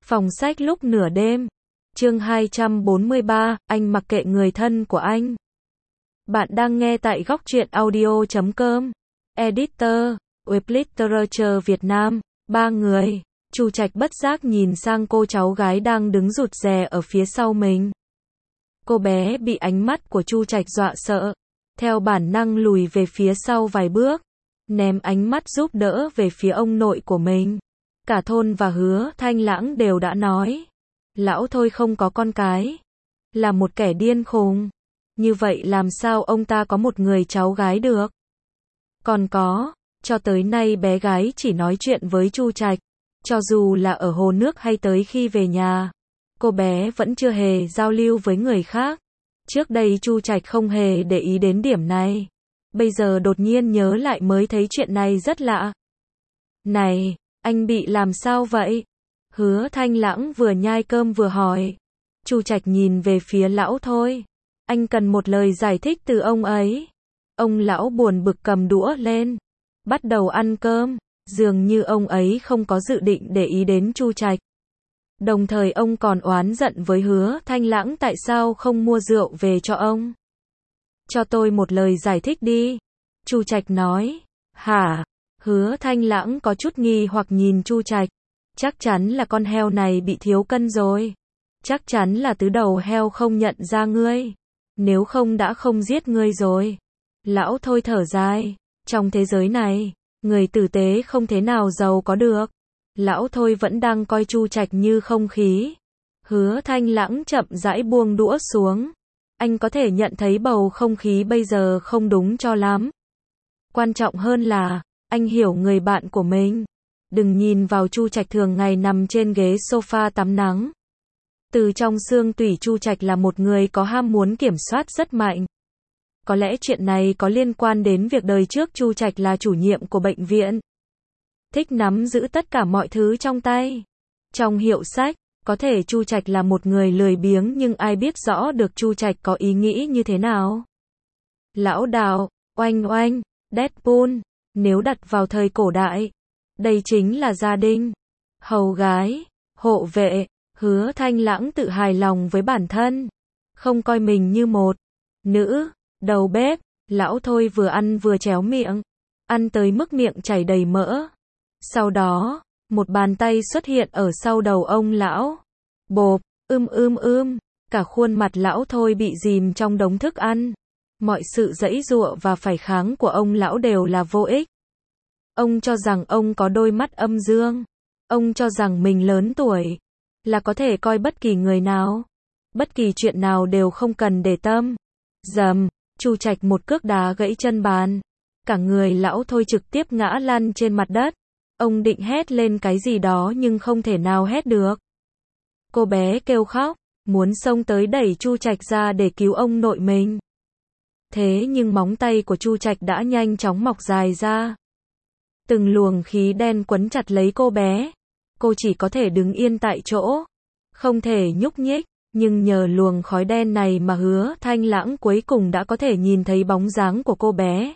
Phòng sách lúc nửa đêm. Chương 243, anh mặc kệ người thân của anh. Bạn đang nghe tại góc truyện audio.com. Editor, Web Literature Việt Nam. Ba người. Chu Trạch bất giác nhìn sang cô cháu gái đang đứng rụt rè ở phía sau mình. Cô bé bị ánh mắt của Chu Trạch dọa sợ, theo bản năng lùi về phía sau vài bước, ném ánh mắt giúp đỡ về phía ông nội của mình. Cả thôn và Hứa Thanh Lãng đều đã nói, lão Thôi không có con cái, là một kẻ điên khùng. Như vậy làm sao ông ta có một người cháu gái được? Còn có, cho tới nay bé gái chỉ nói chuyện với Chu Trạch, cho dù là ở hồ nước hay tới khi về nhà, cô bé vẫn chưa hề giao lưu với người khác. Trước đây Chu Trạch không hề để ý đến điểm này, bây giờ đột nhiên nhớ lại mới thấy chuyện này rất lạ. Này, anh bị làm sao vậy? Hứa Thanh Lãng vừa nhai cơm vừa hỏi. Chu Trạch nhìn về phía lão Thôi. Anh cần một lời giải thích từ ông ấy. Ông lão buồn bực cầm đũa lên, bắt đầu ăn cơm, dường như ông ấy không có dự định để ý đến Chu Trạch. Đồng thời ông còn oán giận với Hứa Thanh Lãng tại sao không mua rượu về cho ông. Cho tôi một lời giải thích đi. Chu Trạch nói. Hả? Hứa Thanh Lãng có chút nghi hoặc nhìn Chu Trạch. Chắc chắn là con heo này bị thiếu cân rồi. Chắc chắn là tứ đầu heo không nhận ra ngươi. Nếu không đã không giết ngươi rồi. Lão Thôi thở dài. Trong thế giới này, người tử tế không thế nào giàu có được. Lão Thôi vẫn đang coi Chu Trạch như không khí. Hứa Thanh Lãng chậm rãi buông đũa xuống. Anh có thể nhận thấy bầu không khí bây giờ không đúng cho lắm. Quan trọng hơn là, anh hiểu người bạn của mình. Đừng nhìn vào Chu Trạch thường ngày nằm trên ghế sofa tắm nắng. Từ trong xương tủy Chu Trạch là một người có ham muốn kiểm soát rất mạnh. Có lẽ chuyện này có liên quan đến việc đời trước Chu Trạch là chủ nhiệm của bệnh viện. Thích nắm giữ tất cả mọi thứ trong tay. Trong hiệu sách, có thể Chu Trạch là một người lười biếng nhưng ai biết rõ được Chu Trạch có ý nghĩ như thế nào. Lão Đào, oanh oanh, Deadpool, nếu đặt vào thời cổ đại, đây chính là gia đình. Hầu gái, hộ vệ, Hứa Thanh Lãng tự hài lòng với bản thân. Không coi mình như một nữ, đầu bếp. Lão Thôi vừa ăn vừa chéo miệng. Ăn tới mức miệng chảy đầy mỡ. Sau đó, một bàn tay xuất hiện ở sau đầu ông lão. Bộp, cả khuôn mặt lão Thôi bị dìm trong đống thức ăn. Mọi sự giãy giụa và phản kháng của ông lão đều là vô ích. Ông cho rằng ông có đôi mắt âm dương. Ông cho rằng mình lớn tuổi, là có thể coi bất kỳ người nào, bất kỳ chuyện nào đều không cần để tâm. Dầm, Chu Trạch một cước đá gãy chân bàn. Cả người lão Thôi trực tiếp ngã lăn trên mặt đất. Ông định hét lên cái gì đó nhưng không thể nào hét được. Cô bé kêu khóc, muốn xông tới đẩy Chu Trạch ra để cứu ông nội mình. Thế nhưng móng tay của Chu Trạch đã nhanh chóng mọc dài ra. Từng luồng khí đen quấn chặt lấy cô bé. Cô chỉ có thể đứng yên tại chỗ, không thể nhúc nhích, nhưng nhờ luồng khói đen này mà Hứa Thanh Lãng cuối cùng đã có thể nhìn thấy bóng dáng của cô bé.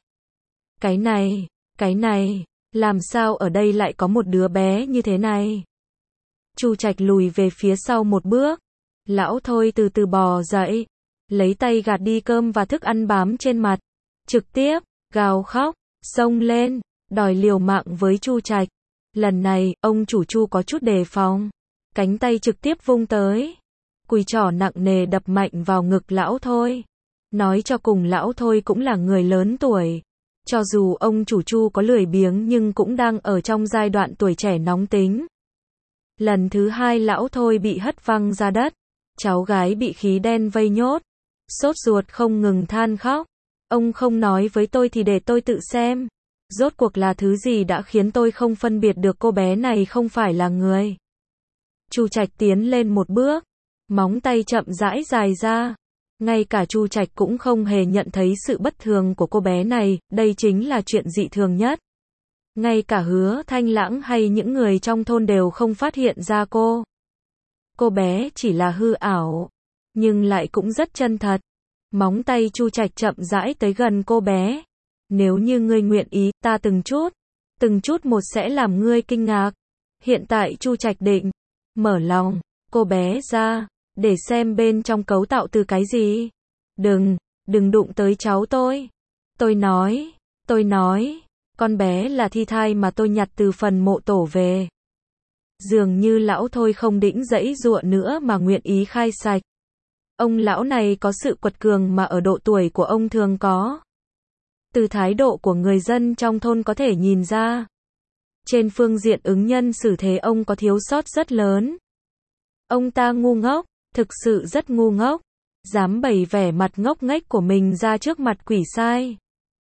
Cái này, làm sao ở đây lại có một đứa bé như thế này? Chu Trạch lùi về phía sau một bước. Lão Thôi từ từ bò dậy, lấy tay gạt đi cơm và thức ăn bám trên mặt, trực tiếp gào khóc, xông lên, đòi liều mạng với Chu Trạch. Lần này, ông chủ Chu có chút đề phòng, cánh tay trực tiếp vung tới, cùi trỏ nặng nề đập mạnh vào ngực lão Thôi. Nói cho cùng lão Thôi cũng là người lớn tuổi. Cho dù ông chủ Chu có lười biếng nhưng cũng đang ở trong giai đoạn tuổi trẻ nóng tính. Lần thứ hai lão Thôi bị hất văng ra đất. Cháu gái bị khí đen vây nhốt. Sốt ruột không ngừng than khóc. Ông không nói với tôi thì để tôi tự xem. Rốt cuộc là thứ gì đã khiến tôi không phân biệt được cô bé này không phải là người. Chu Trạch tiến lên một bước. Móng tay chậm rãi dài ra. Ngay cả Chu Trạch cũng không hề nhận thấy sự bất thường của cô bé này, đây chính là chuyện dị thường nhất. Ngay cả Hứa Thanh Lãng hay những người trong thôn đều không phát hiện ra cô. Cô bé chỉ là hư ảo, nhưng lại cũng rất chân thật. Móng tay Chu Trạch chậm rãi tới gần cô bé. Nếu như ngươi nguyện ý, ta từng chút một sẽ làm ngươi kinh ngạc. Hiện tại Chu Trạch định mở lòng cô bé ra, để xem bên trong cấu tạo từ cái gì. Đừng đụng tới cháu tôi. Tôi nói, con bé là thi thai mà tôi nhặt từ phần mộ tổ về. Dường như lão thôi không định giãy giụa nữa mà nguyện ý khai sạch. Ông lão này có sự quật cường mà ở độ tuổi của ông thường có. Từ thái độ của người dân trong thôn có thể nhìn ra. Trên phương diện ứng nhân xử thế ông có thiếu sót rất lớn. Ông ta ngu ngốc, thực sự rất ngu ngốc. Dám bày vẻ mặt ngốc nghếch của mình ra trước mặt quỷ sai.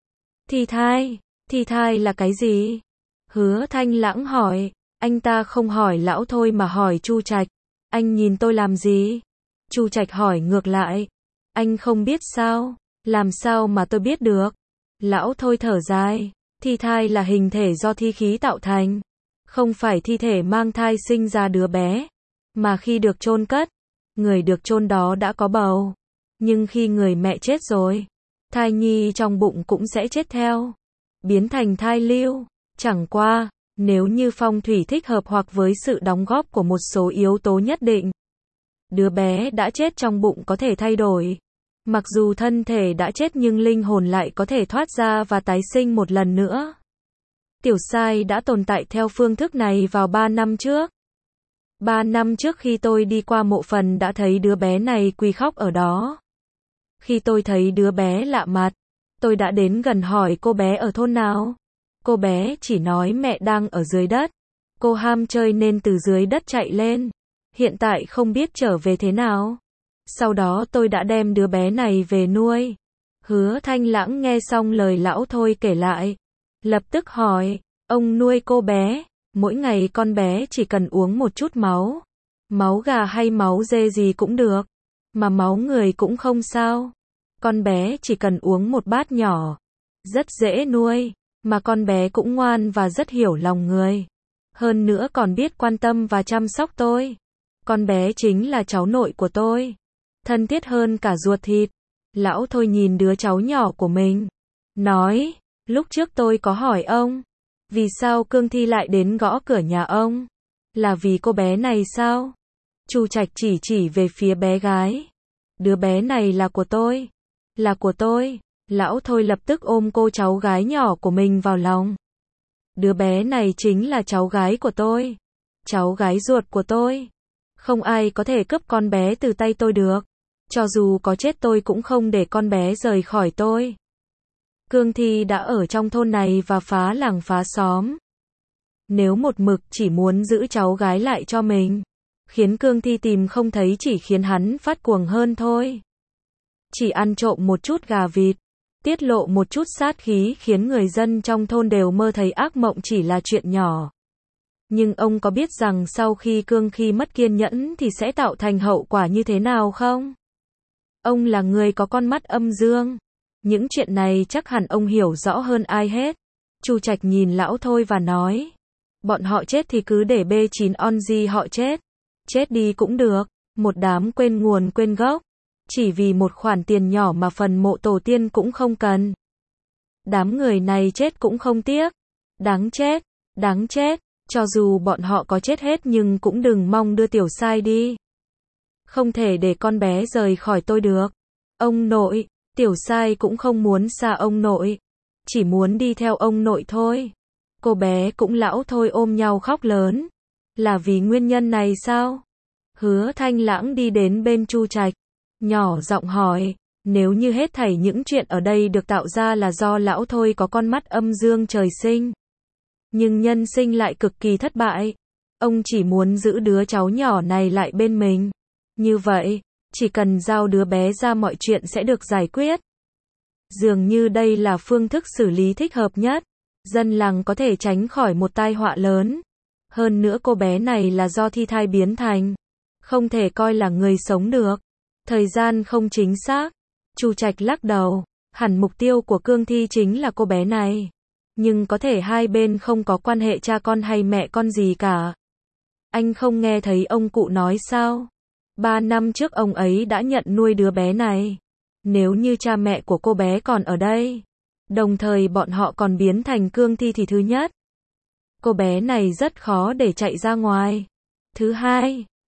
Thi thai là cái gì? Hứa Thanh Lãng hỏi. Anh ta không hỏi lão thôi mà hỏi Chu Trạch. Anh nhìn tôi làm gì? Chu Trạch hỏi ngược lại. Anh không biết sao? Làm sao mà tôi biết được? Lão thôi thở dài. Thi thai là hình thể do thi khí tạo thành. Không phải thi thể mang thai sinh ra đứa bé. Mà khi được chôn cất, người được chôn đó đã có bầu. Nhưng khi người mẹ chết rồi, thai nhi trong bụng cũng sẽ chết theo. Biến thành thai lưu. Chẳng qua, nếu như phong thủy thích hợp hoặc với sự đóng góp của một số yếu tố nhất định, đứa bé đã chết trong bụng có thể thay đổi. Mặc dù thân thể đã chết nhưng linh hồn lại có thể thoát ra và tái sinh một lần nữa. Tiểu sai đã tồn tại theo phương thức này vào 3 năm trước. 3 năm trước khi tôi đi qua mộ phần đã thấy đứa bé này quỳ khóc ở đó. Khi tôi thấy đứa bé lạ mặt, tôi đã đến gần hỏi cô bé ở thôn nào. Cô bé chỉ nói mẹ đang ở dưới đất. Cô ham chơi nên từ dưới đất chạy lên. Hiện tại không biết trở về thế nào. Sau đó tôi đã đem đứa bé này về nuôi. Hứa Thanh Lãng nghe xong lời lão thôi kể lại. Lập tức hỏi, ông nuôi cô bé, mỗi ngày con bé chỉ cần uống một chút máu. Máu gà hay máu dê gì cũng được. Mà máu người cũng không sao. Con bé chỉ cần uống một bát nhỏ. Rất dễ nuôi. Mà con bé cũng ngoan và rất hiểu lòng người. Hơn nữa còn biết quan tâm và chăm sóc tôi. Con bé chính là cháu nội của tôi. Thân thiết hơn cả ruột thịt. Lão thôi nhìn đứa cháu nhỏ của mình. Nói, lúc trước tôi có hỏi ông. Vì sao Cương Thi lại đến gõ cửa nhà ông? Là vì cô bé này sao? Chu Trạch chỉ về phía bé gái. Đứa bé này là của tôi. Là của tôi. Lão thôi lập tức ôm cô cháu gái nhỏ của mình vào lòng. Đứa bé này chính là cháu gái của tôi. Cháu gái ruột của tôi. Không ai có thể cướp con bé từ tay tôi được. Cho dù có chết tôi cũng không để con bé rời khỏi tôi. Cương Thi đã ở trong thôn này và phá làng phá xóm. Nếu một mực chỉ muốn giữ cháu gái lại cho mình, khiến Cương Thi tìm không thấy chỉ khiến hắn phát cuồng hơn thôi. Chỉ ăn trộm một chút gà vịt, tiết lộ một chút sát khí khiến người dân trong thôn đều mơ thấy ác mộng chỉ là chuyện nhỏ. Nhưng ông có biết rằng sau khi Cương Thi mất kiên nhẫn thì sẽ tạo thành hậu quả như thế nào không? Ông là người có con mắt âm dương. Những chuyện này chắc hẳn ông hiểu rõ hơn ai hết. Chu Trạch nhìn lão thôi và nói. Bọn họ chết thì cứ để B9 Onzy họ chết. Chết đi cũng được. Một đám quên nguồn quên gốc. Chỉ vì một khoản tiền nhỏ mà phần mộ tổ tiên cũng không cần. Đám người này chết cũng không tiếc. Đáng chết. Đáng chết. Cho dù bọn họ có chết hết nhưng cũng đừng mong đưa tiểu sai đi. Không thể để con bé rời khỏi tôi được. Ông nội, tiểu sai cũng không muốn xa ông nội. Chỉ muốn đi theo ông nội thôi. Cô bé cũng lão thôi ôm nhau khóc lớn. Là vì nguyên nhân này sao? Hứa Thanh Lãng đi đến bên Chu Trạch. Nhỏ giọng hỏi. Nếu như hết thảy những chuyện ở đây được tạo ra là do lão thôi có con mắt âm dương trời sinh. Nhưng nhân sinh lại cực kỳ thất bại. Ông chỉ muốn giữ đứa cháu nhỏ này lại bên mình. Như vậy, chỉ cần giao đứa bé ra mọi chuyện sẽ được giải quyết. Dường như đây là phương thức xử lý thích hợp nhất. Dân làng có thể tránh khỏi một tai họa lớn. Hơn nữa cô bé này là do thi thai biến thành. Không thể coi là người sống được. Thời gian không chính xác. Chu Trạch lắc đầu. Hẳn mục tiêu của Cương Thi chính là cô bé này. Nhưng có thể hai bên không có quan hệ cha con hay mẹ con gì cả. Anh không nghe thấy ông cụ nói sao? 3 năm trước ông ấy đã nhận nuôi đứa bé này. Nếu như cha mẹ của cô bé còn ở đây, đồng thời bọn họ còn biến thành Cương Thi thì thứ nhất, cô bé này rất khó để chạy ra ngoài. Thứ hai,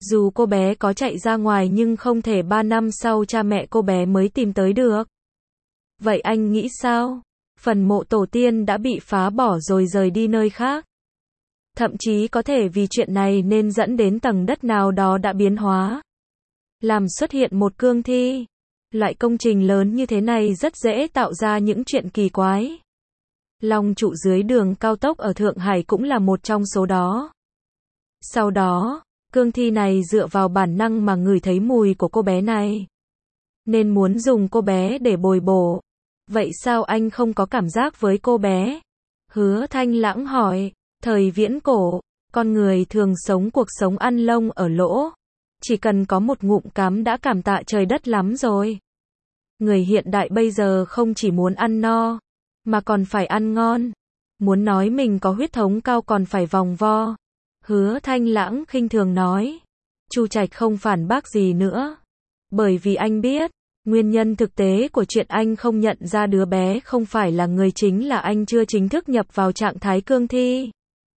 Dù cô bé có chạy ra ngoài nhưng không thể 3 năm sau cha mẹ cô bé mới tìm tới được. Vậy anh nghĩ sao? Phần mộ tổ tiên đã bị phá bỏ rồi rời đi nơi khác. Thậm chí có thể vì chuyện này nên dẫn đến tầng đất nào đó đã biến hóa, làm xuất hiện một cương thi. Loại công trình lớn như thế này rất dễ tạo ra những chuyện kỳ quái. Long trụ dưới đường cao tốc ở Thượng Hải cũng là một trong số đó. Sau đó, cương thi này dựa vào bản năng mà ngửi thấy mùi của cô bé này, nên muốn dùng cô bé để bồi bổ. Vậy sao anh không có cảm giác với cô bé? Hứa Thanh Lãng hỏi. Thời viễn cổ, con người thường sống cuộc sống ăn lông ở lỗ. Chỉ cần có một ngụm cắm đã cảm tạ trời đất lắm rồi. Người hiện đại bây giờ không chỉ muốn ăn no, mà còn phải ăn ngon. Muốn nói mình có huyết thống cao còn phải vòng vo. Hứa Thanh Lãng khinh thường nói. Chu Trạch không phản bác gì nữa. Bởi vì anh biết, nguyên nhân thực tế của chuyện anh không nhận ra đứa bé không phải là người chính là anh chưa chính thức nhập vào trạng thái cương thi.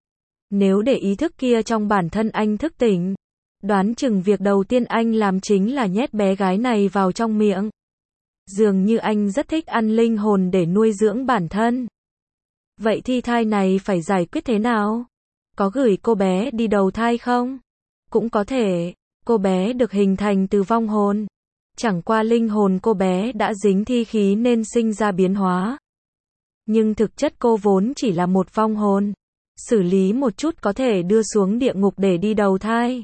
Nếu để ý thức kia trong bản thân anh thức tỉnh, đoán chừng việc đầu tiên anh làm chính là nhét bé gái này vào trong miệng. Dường như anh rất thích ăn linh hồn để nuôi dưỡng bản thân. Vậy thi thai này phải giải quyết thế nào? Có gửi cô bé đi đầu thai không? Cũng có thể, cô bé được hình thành từ vong hồn. Chẳng qua linh hồn cô bé đã dính thi khí nên sinh ra biến hóa. Nhưng thực chất cô vốn chỉ là một vong hồn. Xử lý một chút có thể đưa xuống địa ngục để đi đầu thai.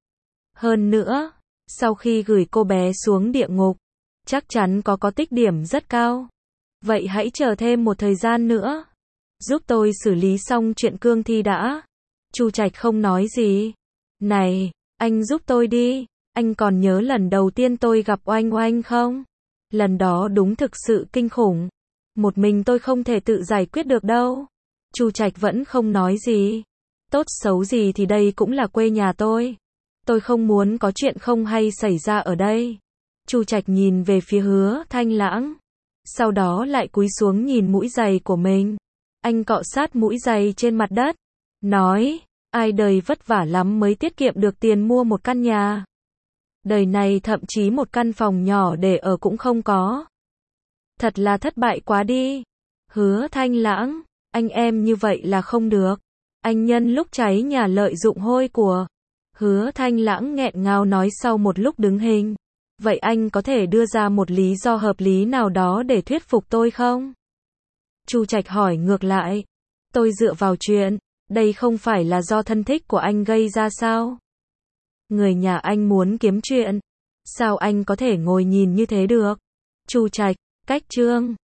Hơn nữa, sau khi gửi cô bé xuống địa ngục, chắc chắn có tích điểm rất cao. Vậy hãy chờ thêm một thời gian nữa. Giúp tôi xử lý xong chuyện cương thi đã. Chu Trạch không nói gì. Này, anh giúp tôi đi. Anh còn nhớ lần đầu tiên tôi gặp Oanh Oanh không? Lần đó đúng thực sự kinh khủng. Một mình tôi không thể tự giải quyết được đâu. Chu Trạch vẫn không nói gì. Tốt xấu gì thì đây cũng là quê nhà tôi. Tôi không muốn có chuyện không hay xảy ra ở đây. Chu Trạch nhìn về phía Hứa Thanh Lãng. Sau đó lại cúi xuống nhìn mũi giày của mình. Anh cọ sát mũi giày trên mặt đất. Nói, ai đời vất vả lắm mới tiết kiệm được tiền mua một căn nhà. Đời này thậm chí một căn phòng nhỏ để ở cũng không có. Thật là thất bại quá đi. Hứa Thanh Lãng, anh em như vậy là không được. Anh nhân lúc cháy nhà lợi dụng hôi của. Hứa Thanh Lãng nghẹn ngào nói sau một lúc đứng hình. Vậy anh có thể đưa ra một lý do hợp lý nào đó để thuyết phục tôi không? Chu Trạch hỏi ngược lại. Tôi dựa vào chuyện, đây không phải là do thân thích của anh gây ra sao? Người nhà anh muốn kiếm chuyện. Sao anh có thể ngồi nhìn như thế được? Chu Trạch, cách chương.